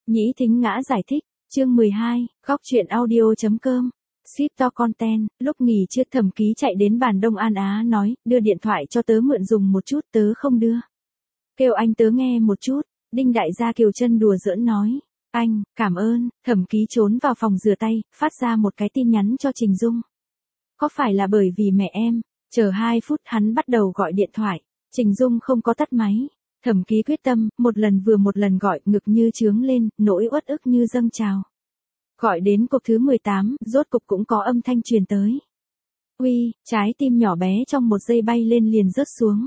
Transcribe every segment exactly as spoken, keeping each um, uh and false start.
Nhĩ Thính Ngã giải thích, chương mười hai, góc truyện audio.com. Ship to content, lúc nghỉ trưa Thẩm Ký chạy đến bàn Đông An Á nói, đưa điện thoại cho tớ mượn dùng một chút, tớ không đưa. Kêu anh tớ nghe một chút, Đinh Đại Gia Kiều chân đùa giỡn nói, anh, cảm ơn. Thẩm Ký trốn vào phòng rửa tay, phát ra một cái tin nhắn cho Trình Dung. Có phải là bởi vì mẹ em? Chờ hai phút hắn bắt đầu gọi điện thoại, Trình Dung không có tắt máy. Thẩm Ký quyết tâm, một lần vừa một lần gọi, ngực như trướng lên, nỗi uất ức như dâng trào. Gọi đến cục thứ mười tám, rốt cục cũng có âm thanh truyền tới. Uy, trái tim nhỏ bé trong một giây bay lên liền rớt xuống.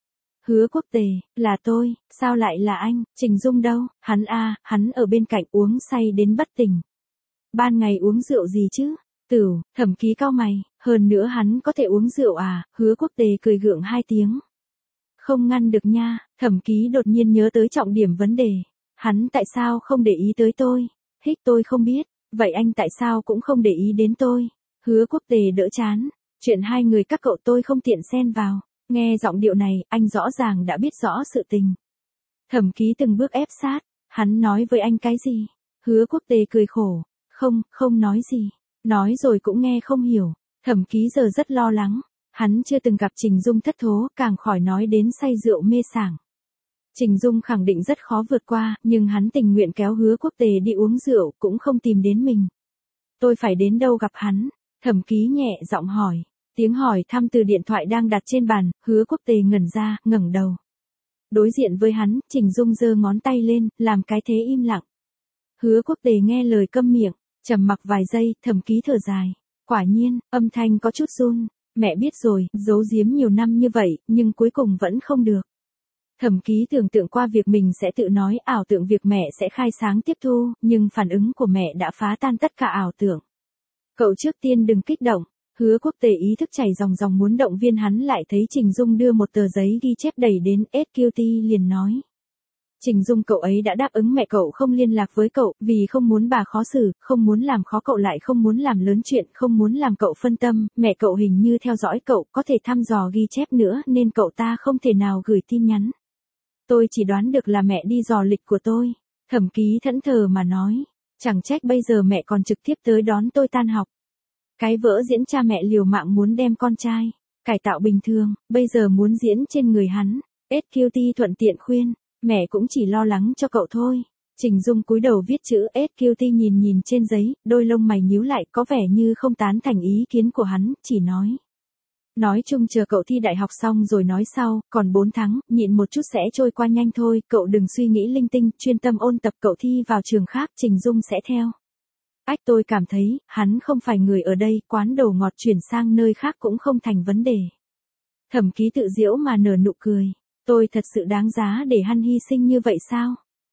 Hứa Quốc Tề, là tôi, sao lại là anh? Trình Dung đâu? Hắn a, à, hắn ở bên cạnh uống say đến bất tỉnh. Ban ngày uống rượu gì chứ? Tửu. Thẩm Ký cau mày, hơn nữa hắn có thể uống rượu à? Hứa Quốc Tề cười gượng hai tiếng. Không ngăn được nha. Thẩm Ký đột nhiên nhớ tới trọng điểm vấn đề. Hắn tại sao không để ý tới tôi? Hích tôi không biết. Vậy anh tại sao cũng không để ý đến tôi? Hứa Quốc Tề đỡ chán. Chuyện hai người các cậu tôi không tiện xen vào. Nghe giọng điệu này, anh rõ ràng đã biết rõ sự tình. Thẩm Ký từng bước ép sát. Hắn nói với anh cái gì? Hứa Quốc Tề cười khổ. Không, không nói gì. Nói rồi cũng nghe không hiểu. Thẩm Ký giờ rất lo lắng. Hắn chưa từng gặp Trình Dung thất thố, càng khỏi nói đến say rượu mê sảng. Trình Dung khẳng định rất khó vượt qua, nhưng hắn tình nguyện kéo Hứa Quốc Tề đi uống rượu, cũng không tìm đến mình. Tôi phải đến đâu gặp hắn? Thẩm Ký nhẹ giọng hỏi. Tiếng hỏi thăm từ điện thoại đang đặt trên bàn, Hứa Quốc Tề ngẩn ra, ngẩng đầu. Đối diện với hắn, Trình Dung giơ ngón tay lên, làm cái thế im lặng. Hứa Quốc Tề nghe lời câm miệng, trầm mặc vài giây, Thẩm Ký thở dài. Quả nhiên, âm thanh có chút run. Mẹ biết rồi, giấu giếm nhiều năm như vậy, nhưng cuối cùng vẫn không được. Thẩm Ký tưởng tượng qua việc mình sẽ tự nói, ảo tưởng việc mẹ sẽ khai sáng tiếp thu, nhưng phản ứng của mẹ đã phá tan tất cả ảo tưởng. Cậu trước tiên đừng kích động. Hứa Quốc Tề ý thức chảy dòng dòng muốn động viên hắn, lại thấy Trình Dung đưa một tờ giấy ghi chép đẩy đến, ét quy tê liền nói. Trình Dung cậu ấy đã đáp ứng mẹ cậu không liên lạc với cậu, vì không muốn bà khó xử, không muốn làm khó cậu lại không muốn làm lớn chuyện, không muốn làm cậu phân tâm, mẹ cậu hình như theo dõi cậu, có thể thăm dò ghi chép nữa nên cậu ta không thể nào gửi tin nhắn. Tôi chỉ đoán được là mẹ đi dò lịch của tôi. Thẩm Ký thẫn thờ mà nói, chẳng trách bây giờ mẹ còn trực tiếp tới đón tôi tan học. Cái vỡ diễn cha mẹ liều mạng muốn đem con trai cải tạo bình thường, bây giờ muốn diễn trên người hắn. ét quy tê thuận tiện khuyên, mẹ cũng chỉ lo lắng cho cậu thôi. Trình Dung cúi đầu viết chữ ét quy tê nhìn nhìn trên giấy, đôi lông mày nhíu lại, có vẻ như không tán thành ý kiến của hắn, chỉ nói. Nói chung chờ cậu thi đại học xong rồi nói sau, còn bốn tháng, nhịn một chút sẽ trôi qua nhanh thôi, cậu đừng suy nghĩ linh tinh, chuyên tâm ôn tập, cậu thi vào trường khác, Trình Dung sẽ theo. Ách, tôi cảm thấy, hắn không phải người ở đây, quán đồ ngọt chuyển sang nơi khác cũng không thành vấn đề. Thẩm Ký tự giễu mà nở nụ cười. Tôi thật sự đáng giá để hắn hy sinh như vậy sao?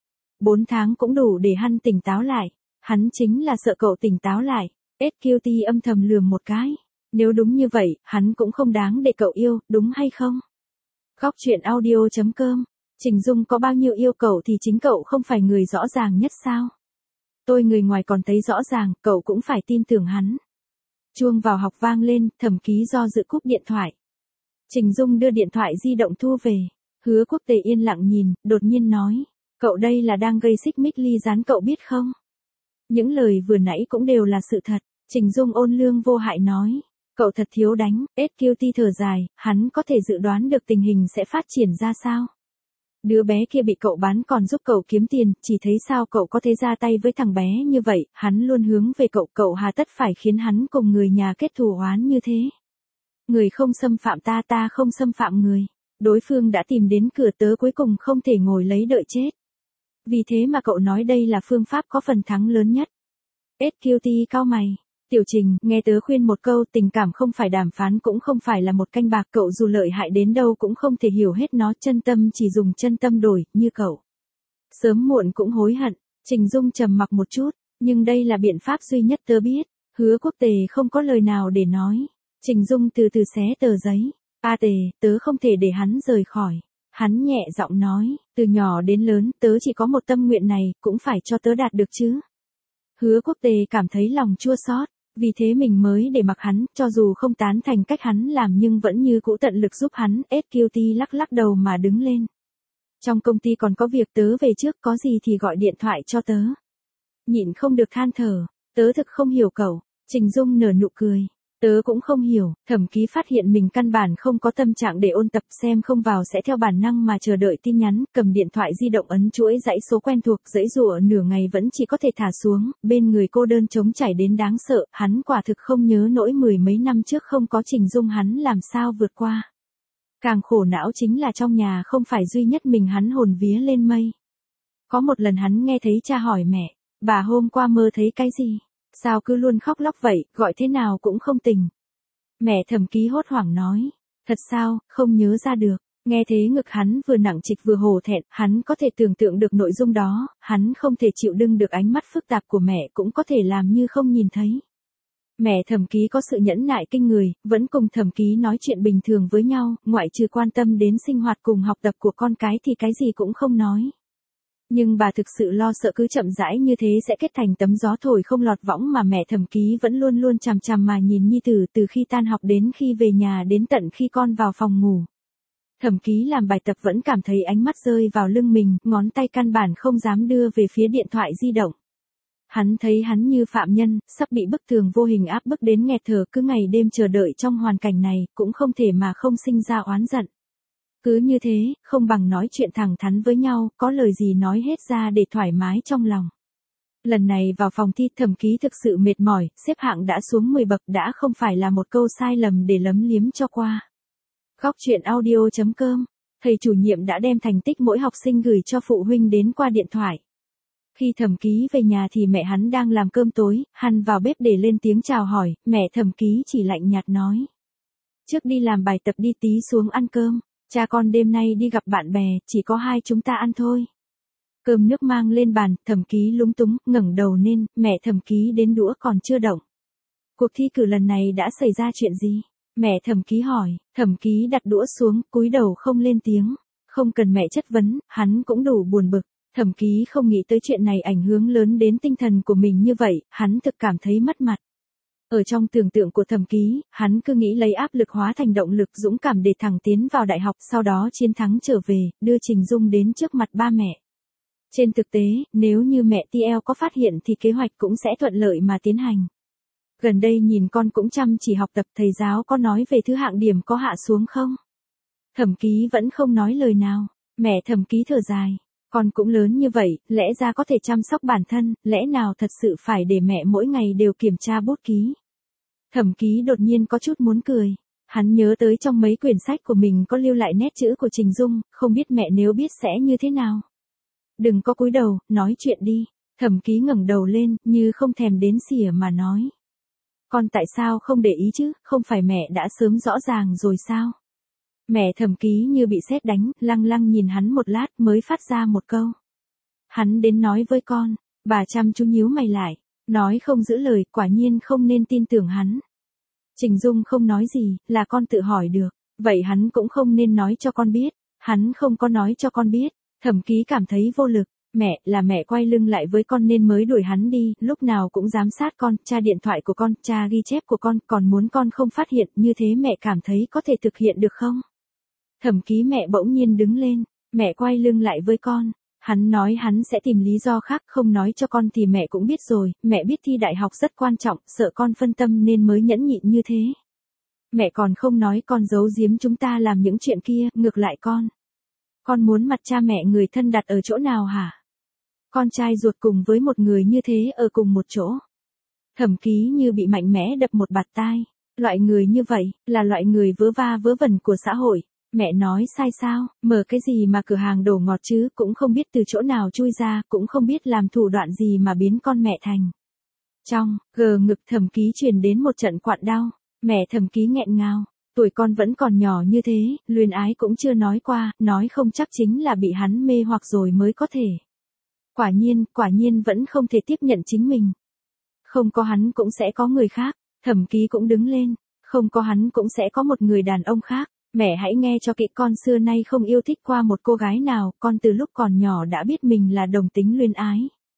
Bốn tháng cũng đủ để hắn tỉnh táo lại. Hắn chính là sợ cậu tỉnh táo lại. ét quy tê âm thầm lườm một cái. Nếu đúng như vậy, hắn cũng không đáng để cậu yêu, đúng hay không? Góc truyện audio.com. Trình Dung có bao nhiêu yêu cậu thì chính cậu không phải người rõ ràng nhất sao? Tôi người ngoài còn thấy rõ ràng, cậu cũng phải tin tưởng hắn. Chuông vào học vang lên, Thẩm Ký do dự cúp điện thoại. Trình Dung đưa điện thoại di động thu về. Hứa Quốc Tề yên lặng nhìn, đột nhiên nói. Cậu đây là đang gây xích mích ly gián, cậu biết không? Những lời vừa nãy cũng đều là sự thật. Trình Dung ôn lương vô hại nói. Cậu thật thiếu đánh. ét quy tê thở dài, hắn có thể dự đoán được tình hình sẽ phát triển ra sao? Đứa bé kia bị cậu bán còn giúp cậu kiếm tiền, chỉ thấy sao cậu có thể ra tay với thằng bé như vậy, hắn luôn hướng về cậu, cậu hà tất phải khiến hắn cùng người nhà kết thù oán như thế. Người không xâm phạm ta, ta không xâm phạm người. Đối phương đã tìm đến cửa, tớ cuối cùng không thể ngồi lấy đợi chết. Vì thế mà cậu nói đây là phương pháp có phần thắng lớn nhất. ét quy tê cau mày. Tiểu Trình, nghe tớ khuyên một câu, tình cảm không phải đàm phán, cũng không phải là một canh bạc, cậu dù lợi hại đến đâu cũng không thể hiểu hết nó, chân tâm chỉ dùng chân tâm đổi, như cậu. Sớm muộn cũng hối hận. Trình Dung trầm mặc một chút, nhưng đây là biện pháp duy nhất tớ biết. Hứa Quốc Tề không có lời nào để nói. Trình Dung từ từ xé tờ giấy. A Tề, tớ không thể để hắn rời khỏi. Hắn nhẹ giọng nói, từ nhỏ đến lớn, tớ chỉ có một tâm nguyện này, cũng phải cho tớ đạt được chứ. Hứa Quốc Tề cảm thấy lòng chua xót. Vì thế mình mới để mặc hắn, cho dù không tán thành cách hắn làm nhưng vẫn như cũ tận lực giúp hắn. ét quy tê lắc lắc đầu mà đứng lên. Trong công ty còn có việc, tớ về trước, có gì thì gọi điện thoại cho tớ. nhịn không được than thở, tớ thực không hiểu cậu. Trình Dung nở nụ cười. Tớ cũng không hiểu, Thẩm Ký phát hiện mình căn bản không có tâm trạng để ôn tập, xem không vào sẽ theo bản năng mà chờ đợi tin nhắn, cầm điện thoại di động ấn chuỗi dãy số quen thuộc, giãy giụa nửa ngày vẫn chỉ có thể thả xuống, bên người cô đơn trống trải đến đáng sợ, hắn quả thực không nhớ nỗi mười mấy năm trước không có Trình Dung hắn làm sao vượt qua. Càng khổ não chính là trong nhà không phải duy nhất mình hắn hồn vía lên mây. Có một lần hắn nghe thấy cha hỏi mẹ, bà hôm qua mơ thấy cái gì? Sao cứ luôn khóc lóc vậy, gọi thế nào cũng không tỉnh. Mẹ Thẩm Ký hốt hoảng nói, thật sao, không nhớ ra được. Nghe thế ngực hắn vừa nặng trịch vừa hổ thẹn, hắn có thể tưởng tượng được nội dung đó, hắn không thể chịu đựng được ánh mắt phức tạp của mẹ, cũng có thể làm như không nhìn thấy. Mẹ Thẩm Ký có sự nhẫn nại kinh người, vẫn cùng Thẩm Ký nói chuyện bình thường với nhau, ngoại trừ quan tâm đến sinh hoạt cùng học tập của con cái thì cái gì cũng không nói. Nhưng bà thực sự lo sợ cứ chậm rãi như thế sẽ kết thành tấm gió thổi không lọt võng mà mẹ Thẩm Ký vẫn luôn luôn chằm chằm mà nhìn nhi tử từ khi tan học đến khi về nhà đến tận khi con vào phòng ngủ. Thẩm Ký làm bài tập vẫn cảm thấy ánh mắt rơi vào lưng mình, ngón tay căn bản không dám đưa về phía điện thoại di động. Hắn thấy hắn như phạm nhân, sắp bị bức tường vô hình áp bức đến nghẹt thở, cứ ngày đêm chờ đợi trong hoàn cảnh này, cũng không thể mà không sinh ra oán giận. Cứ như thế, không bằng nói chuyện thẳng thắn với nhau, có lời gì nói hết ra để thoải mái trong lòng. Lần này vào phòng thi Thẩm Ký thực sự mệt mỏi, xếp hạng đã xuống mười bậc đã không phải là một câu sai lầm để lấm liếm cho qua. Góc truyện audio chấm com, thầy chủ nhiệm đã đem thành tích mỗi học sinh gửi cho phụ huynh đến qua điện thoại. Khi Thẩm Ký về nhà thì mẹ hắn đang làm cơm tối, hắn vào bếp để lên tiếng chào hỏi, mẹ Thẩm Ký chỉ lạnh nhạt nói. Trước đi làm bài tập đi tí xuống ăn cơm. Cha con đêm nay đi gặp bạn bè, chỉ có hai chúng ta ăn thôi. Cơm nước mang lên bàn, Thẩm Ký lúng túng, ngẩng đầu lên, mẹ Thẩm Ký đến đũa còn chưa động. Cuộc thi cử lần này đã xảy ra chuyện gì? Mẹ Thẩm Ký hỏi, Thẩm Ký đặt đũa xuống, cúi đầu không lên tiếng. Không cần mẹ chất vấn, hắn cũng đủ buồn bực. Thẩm Ký không nghĩ tới chuyện này ảnh hưởng lớn đến tinh thần của mình như vậy, hắn thực cảm thấy mất mặt. Ở trong tưởng tượng của Thẩm Ký, hắn cứ nghĩ lấy áp lực hóa thành động lực dũng cảm để thẳng tiến vào đại học, sau đó chiến thắng trở về, đưa Trình Dung đến trước mặt ba mẹ. Trên thực tế, nếu như mẹ tê lờ có phát hiện thì kế hoạch cũng sẽ thuận lợi mà tiến hành. Gần đây nhìn con cũng chăm chỉ học tập, thầy giáo có nói về thứ hạng điểm có hạ xuống không? Thẩm Ký vẫn không nói lời nào, mẹ Thẩm Ký thở dài. Con cũng lớn như vậy, lẽ ra có thể chăm sóc bản thân, lẽ nào thật sự phải để mẹ mỗi ngày đều kiểm tra bút ký? Thẩm Ký đột nhiên có chút muốn cười. Hắn nhớ tới trong mấy quyển sách của mình có lưu lại nét chữ của Trình Dung, không biết mẹ nếu biết sẽ như thế nào. Đừng có cúi đầu, nói chuyện đi. Thẩm Ký ngẩng đầu lên, như không thèm đến xỉa mà nói. Con tại sao không để ý chứ, không phải mẹ đã sớm rõ ràng rồi sao? Mẹ Thẩm Ký như bị sét đánh, lăng lăng nhìn hắn một lát mới phát ra một câu. Hắn đến nói với con, bà chăm chú nhíu mày lại. Nói không giữ lời, quả nhiên không nên tin tưởng hắn. Trình Dung không nói gì, là con tự hỏi được. Vậy hắn cũng không nên nói cho con biết. Hắn không có nói cho con biết. Thẩm Ký cảm thấy vô lực. Mẹ, là mẹ quay lưng lại với con nên mới đuổi hắn đi, lúc nào cũng giám sát con, tra điện thoại của con, tra ghi chép của con, còn muốn con không phát hiện, như thế mẹ cảm thấy có thể thực hiện được không? Thẩm Ký mẹ bỗng nhiên đứng lên. Mẹ quay lưng lại với con. Hắn nói hắn sẽ tìm lý do khác, không nói cho con thì mẹ cũng biết rồi, mẹ biết thi đại học rất quan trọng, sợ con phân tâm nên mới nhẫn nhịn như thế. Mẹ còn không nói con giấu giếm chúng ta làm những chuyện kia, ngược lại con. Con muốn mặt cha mẹ người thân đặt ở chỗ nào hả? Con trai ruột cùng với một người như thế ở cùng một chỗ. Thẩm Ký như bị mạnh mẽ đập một bạt tai. Loại người như vậy, là loại người vớ va vớ vẩn của xã hội. Mẹ nói sai sao, mở cái gì mà cửa hàng đồ ngọt chứ, cũng không biết từ chỗ nào chui ra, cũng không biết làm thủ đoạn gì mà biến con mẹ thành. Trong, gờ ngực Thẩm Ký truyền đến một trận quặn đau, mẹ Thẩm Ký nghẹn ngào, tuổi con vẫn còn nhỏ như thế, luyến ái cũng chưa nói qua, nói không chắc chính là bị hắn mê hoặc rồi mới có thể. Quả nhiên, quả nhiên vẫn không thể tiếp nhận chính mình. Không có hắn cũng sẽ có người khác, Thẩm Ký cũng đứng lên, không có hắn cũng sẽ có một người đàn ông khác. Mẹ hãy nghe cho kỹ, con xưa nay không yêu thích qua một cô gái nào, con từ lúc còn nhỏ đã biết mình là đồng tính luyến ái.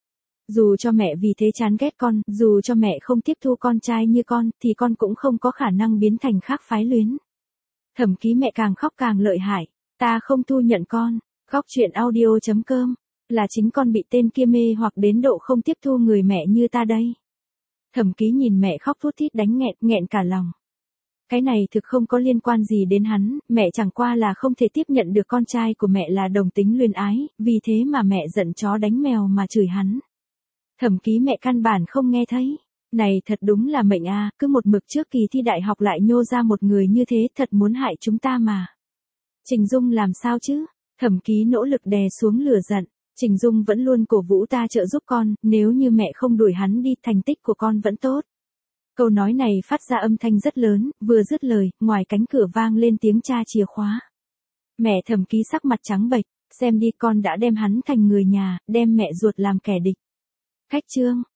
Dù cho mẹ vì thế chán ghét con, dù cho mẹ không tiếp thu con trai như con, thì con cũng không có khả năng biến thành khác phái luyến. Thẩm Ký mẹ càng khóc càng lợi hại, ta không thu nhận con. Góc truyện audio chấm com Là chính con bị tên kia mê hoặc đến độ không tiếp thu người mẹ như ta đây. Thẩm Ký nhìn mẹ khóc thút thít đánh nghẹn, nghẹn cả lòng. Cái này thực không có liên quan gì đến hắn, mẹ chẳng qua là không thể tiếp nhận được con trai của mẹ là đồng tính luyến ái, vì thế mà mẹ giận chó đánh mèo mà chửi hắn. Thẩm Ký mẹ căn bản không nghe thấy. Này thật đúng là mệnh a, cứ một mực trước kỳ thi đại học lại nhô ra một người như thế, thật muốn hại chúng ta mà. Trình Dung làm sao chứ? Thẩm Ký nỗ lực đè xuống lửa giận. Trình Dung vẫn luôn cổ vũ ta trợ giúp con, nếu như mẹ không đuổi hắn đi, thành tích của con vẫn tốt. Câu nói này phát ra âm thanh rất lớn, vừa dứt lời, ngoài cánh cửa vang lên tiếng tra chìa khóa. Mẹ Thẩm Ký sắc mặt trắng bệch, xem đi con đã đem hắn thành người nhà, đem mẹ ruột làm kẻ địch. Khách trương,